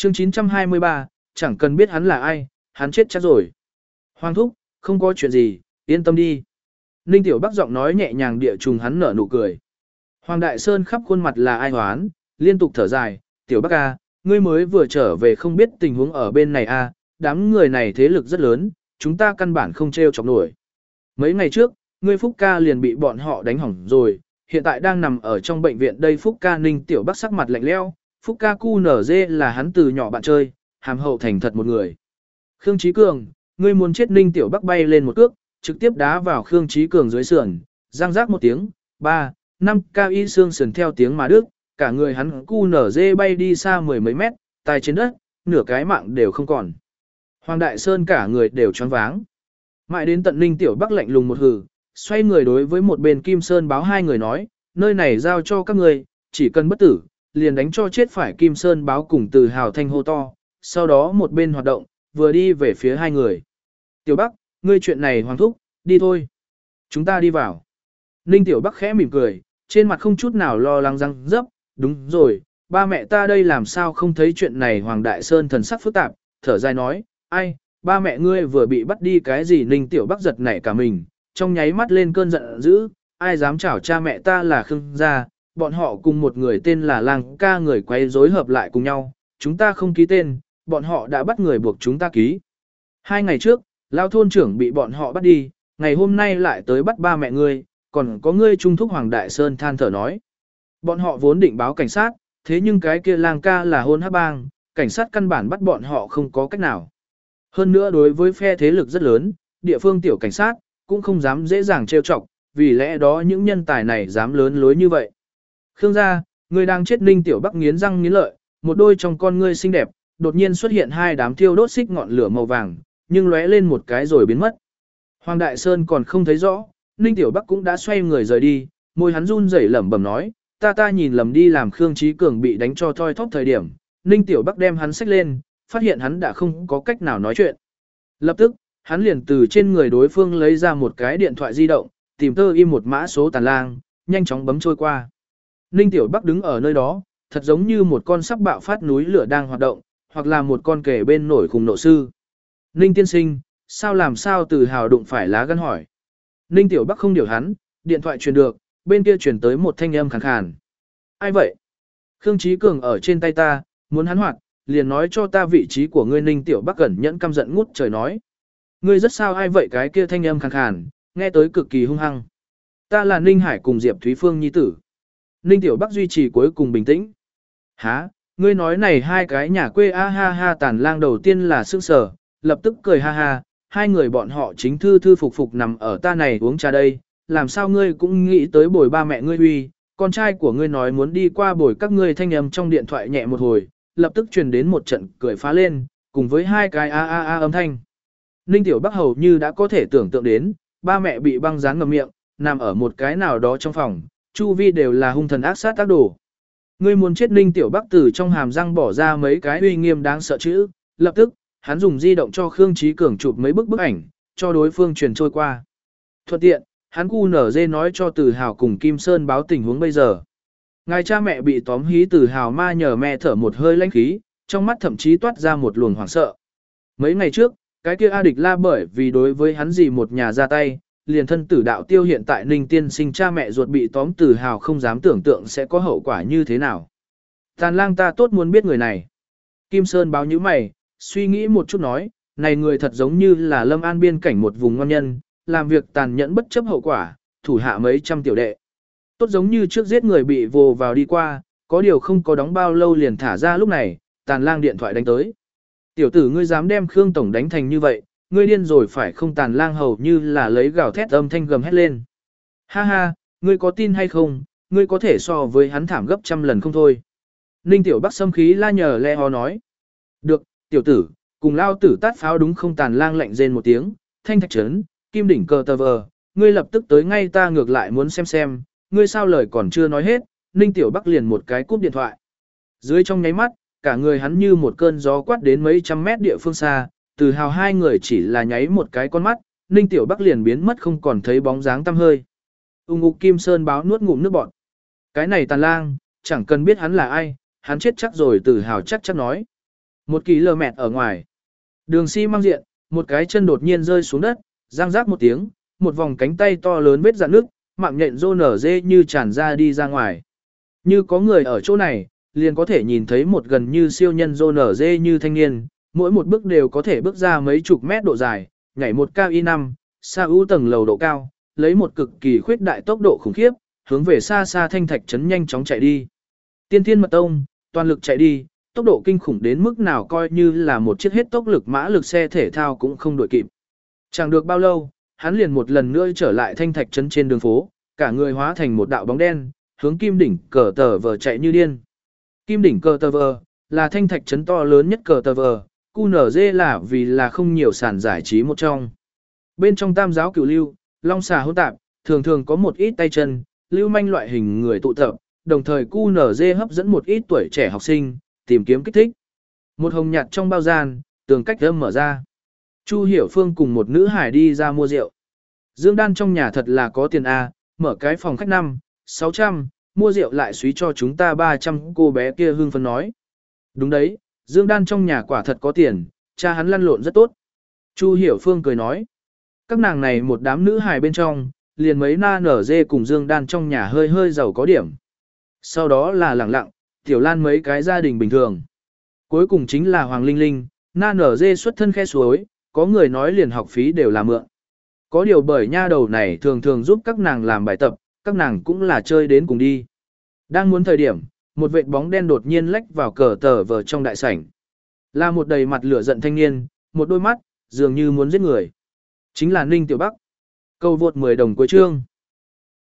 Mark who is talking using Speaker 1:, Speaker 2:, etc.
Speaker 1: Chương 923, chẳng cần biết hắn là ai, hắn chết chắc rồi. Hoàng thúc, không có chuyện gì, yên tâm đi. Ninh Tiểu Bắc giọng nói nhẹ nhàng địa trùng hắn nở nụ cười. Hoàng Đại Sơn khắp khuôn mặt là ai hoán, liên tục thở dài, Tiểu Bắc a, ngươi mới vừa trở về không biết tình huống ở bên này a, đám người này thế lực rất lớn, chúng ta căn bản không treo chọc nổi. Mấy ngày trước, ngươi Phúc ca liền bị bọn họ đánh hỏng rồi, hiện tại đang nằm ở trong bệnh viện đây. Phúc ca Ninh Tiểu Bắc sắc mặt lạnh lẽo, Phúc ca QNZ là hắn từ nhỏ bạn chơi, hàm hậu thành thật một người. Khương Chí Cường, ngươi muốn chết. Ninh Tiểu Bắc bay lên một cước, trực tiếp đá vào Khương Chí Cường dưới sườn, răng rác một tiếng, 3, 5 cao y xương sườn theo tiếng mà đứt, cả người hắn QNZ bay đi xa mười mấy mét, tài trên đất, nửa cái mạng đều không còn. Hoàng Đại Sơn cả người đều choáng váng. Mãi đến tận Ninh Tiểu Bắc lạnh lùng một hừ, xoay người đối với một bên Kim Sơn báo hai người nói, nơi này giao cho các ngươi, chỉ cần bất tử, liền đánh cho chết phải. Kim Sơn báo cùng Từ Hào thanh hô to, sau đó một bên hoạt động, vừa đi về phía hai người. Tiểu Bắc, ngươi chuyện này Hoàng thúc, đi thôi. Chúng ta đi vào. Ninh Tiểu Bắc khẽ mỉm cười, trên mặt không chút nào lo lắng răng dấp, đúng rồi, ba mẹ ta đây làm sao không thấy chuyện này. Hoàng Đại Sơn thần sắc phức tạp, thở dài nói, ai, ba mẹ ngươi vừa bị bắt đi cái gì? Ninh Tiểu Bắc giật nảy cả mình, trong nháy mắt lên cơn giận dữ, ai dám chảo cha mẹ ta là Khương gia, bọn họ cùng một người tên là Lang ca người quấy rối hợp lại cùng nhau, chúng ta không ký tên, bọn họ đã bắt người buộc chúng ta ký. 2 ngày trước, Lao thôn trưởng bị bọn họ bắt đi, ngày hôm nay lại tới bắt ba mẹ ngươi, còn có ngươi trung thúc. Hoàng Đại Sơn than thở nói. Bọn họ vốn định báo cảnh sát, thế nhưng cái kia Lang ca là hôn hắc bang, cảnh sát căn bản bắt bọn họ không có cách nào. Hơn nữa đối với phe thế lực rất lớn, địa phương tiểu cảnh sát, cũng không dám dễ dàng trêu chọc, vì lẽ đó những nhân tài này dám lớn lối như vậy. Khương gia, ngươi đang chết. Ninh Tiểu Bắc nghiến răng nghiến lợi, một đôi trong con ngươi xinh đẹp, đột nhiên xuất hiện hai đám thiêu đốt xích ngọn lửa màu vàng, nhưng lóe lên một cái rồi biến mất. Hoàng Đại Sơn còn không thấy rõ, Ninh Tiểu Bắc cũng đã xoay người rời đi, môi hắn run rẩy lẩm bẩm nói, ta nhìn lầm đi. Làm Khương Chí Cường bị đánh cho thoi thóp thời điểm, Ninh Tiểu Bắc đem hắn xách lên, phát hiện hắn đã không có cách nào nói chuyện. Lập tức, hắn liền từ trên người đối phương lấy ra một cái điện thoại di động, tìm tơ im một mã số Tàn Lang, nhanh chóng bấm trôi qua. Ninh Tiểu Bắc đứng ở nơi đó, thật giống như một con sắp bạo phát núi lửa đang hoạt động, hoặc là một con kể bên nổi khủng nộ sư. Ninh tiên sinh, sao làm sao? Từ Hào đụng phải lá gan hỏi. Ninh Tiểu Bắc không điều hắn, điện thoại truyền được, bên kia truyền tới một thanh âm khàn khàn. Ai vậy? Khương Chí Cường ở trên tay ta, muốn hắn hoạt, liền nói cho ta vị trí của ngươi. Ninh Tiểu Bắc cẩn nhẫn căm giận ngút trời nói. Ngươi rất sao? Ai vậy? Cái kia thanh âm khàn khàn, nghe tới cực kỳ hung hăng. Ta là Ninh Hải cùng Diệp Thúy Phương nhi tử. Ninh Tiểu Bắc duy trì cuối cùng bình tĩnh. Hả? Ngươi nói này hai cái nhà quê a ha ha. Tàn Lang đầu tiên là sững sờ, lập tức cười ha ha, hai người bọn họ chính thư thư phục phục nằm ở ta này uống trà đây, làm sao ngươi cũng nghĩ tới bồi ba mẹ ngươi huy, con trai của ngươi nói muốn đi qua bồi các ngươi. Thanh âm trong điện thoại nhẹ một hồi, lập tức truyền đến một trận cười phá lên, cùng với hai cái a a a âm thanh. Ninh Tiểu Bắc hầu như đã có thể tưởng tượng đến, ba mẹ bị băng dán ngậm miệng, nằm ở một cái nào đó trong phòng, chu vi đều là hung thần ác sát tác đồ. Ngươi muốn chết? Ninh Tiểu Bắc từ trong hàm răng bỏ ra mấy cái uy nghiêm đáng sợ chữ, lập tức, hắn dùng di động cho Khương Chí Cường chụp mấy bức ảnh, cho đối phương truyền trôi qua. Thuận tiện, hắn QNZ nói cho Từ Hào cùng Kim Sơn báo tình huống bây giờ. Ngài cha mẹ bị tóm hí. Từ Hào ma nhờ mẹ thở một hơi lãnh khí, trong mắt thậm chí toát ra một luồng hoảng sợ. Mấy ngày trước, cái kia A Địch La bởi vì đối với hắn gì một nhà ra tay, liền thân tử đạo tiêu. Hiện tại Ninh tiên sinh cha mẹ ruột bị tóm, Từ Hào không dám tưởng tượng sẽ có hậu quả như thế nào. Tàn Lang ta tốt muốn biết người này. Kim Sơn báo nhíu mày, suy nghĩ một chút nói, này người thật giống như là Lâm An biên cảnh một vùng ngon nhân, làm việc tàn nhẫn bất chấp hậu quả, thủ hạ mấy trăm tiểu đệ. Tốt giống như trước giết người bị vồ vào đi qua, có điều không có đóng bao lâu liền thả ra. Lúc này, Tàn Lang điện thoại đánh tới. Tiểu tử, ngươi dám đem Khương tổng đánh thành như vậy, ngươi điên rồi phải không? Tàn Lang hầu như là lấy gào thét âm thanh gầm hét lên. Ha ha, ngươi có tin hay không, ngươi có thể so với hắn thảm gấp trăm lần không thôi. Ninh Tiểu Bắc xâm khí la nhờ le ho nói. Được, tiểu tử, cùng lao tử tát pháo đúng không? Tàn Lang lạnh rên một tiếng, thanh thạch trấn, kim đỉnh cờ tờ vờ, ngươi lập tức tới ngay, ta ngược lại muốn xem, ngươi sao lời còn chưa nói hết. Ninh Tiểu Bắc liền một cái cúp điện thoại. Dưới trong nháy mắt, cả người hắn như một cơn gió quát đến mấy trăm mét địa phương xa, Từ Hào hai người chỉ là nháy một cái con mắt, Ninh Tiểu Bắc liền biến mất không còn thấy bóng dáng tăm hơi. Ngục Kim Sơn báo nuốt ngụm nước bọt. Cái này Tàn Lang, chẳng cần biết hắn là ai, hắn chết chắc rồi. Từ Hào chắc nói. 1 km ở ngoài. Đường xi măng diện, một cái chân đột nhiên rơi xuống đất, răng rác một tiếng, một vòng cánh tay to lớn vết rạn nước, mạng nhện rô nở dê như tràn ra đi ra ngoài. Như có người ở chỗ này, liền có thể nhìn thấy một gần như siêu nhân rô nở dê như thanh niên, mỗi một bước đều có thể bước ra mấy chục mét độ dài, nhảy một cao y5, xa ưu tầng lầu độ cao, lấy một cực kỳ khuyết đại tốc độ khủng khiếp, hướng về xa xa thanh thạch trấn nhanh chóng chạy đi. Tiên thiên mật tông, toàn lực chạy đi, tốc độ kinh khủng đến mức nào coi như là một chiếc hết tốc lực mã lực xe thể thao cũng không đuổi kịp. Chẳng được bao lâu, hắn liền một lần nữa trở lại thanh thạch trấn trên đường phố, cả người hóa thành một đạo bóng đen, hướng kim đỉnh cờ tờ vờ chạy như điên. Kim đỉnh cờ tờ vờ là thanh thạch trấn to lớn nhất cờ tờ vờ, QNZ là vì là không nhiều sàn giải trí một trong. Bên trong tam giáo cửu lưu, long xà hỗn tạp, thường thường có một ít tay chân, lưu manh loại hình người tụ tập, đồng thời QNZ hấp dẫn một ít tuổi trẻ học sinh, tìm kiếm kích thích. Một hồng nhạt trong bao gian, tường cách âm mở ra. Chu Hiểu Phương cùng một nữ hải đi ra mua rượu. Dương Đan trong nhà thật là có tiền A, mở cái phòng khách 500-600, mua rượu lại suý cho chúng ta 300, cô bé kia hưng phấn nói. Đúng đấy, Dương Đan trong nhà quả thật có tiền, cha hắn lăn lộn rất tốt. Chu Hiểu Phương cười nói. Các nàng này một đám nữ hài bên trong, liền mấy na nở dê cùng Dương Đan trong nhà hơi hơi giàu có điểm. Sau đó là lẳng lặng, Tiểu Lan mấy cái gia đình bình thường. Cuối cùng chính là Hoàng Linh Linh, na nở dê xuất thân khe suối, có người nói liền học phí đều là mượn. Có điều bởi nha đầu này thường thường giúp các nàng làm bài tập, các nàng cũng là chơi đến cùng đi. Đang muốn thời điểm, một vệt bóng đen đột nhiên lách vào cờ tờ vờ trong đại sảnh. Là một đầy mặt lửa giận thanh niên, một đôi mắt, dường như muốn giết người. Chính là Ninh Tiểu Bắc. Câu vượt 10 đồng cuối chương.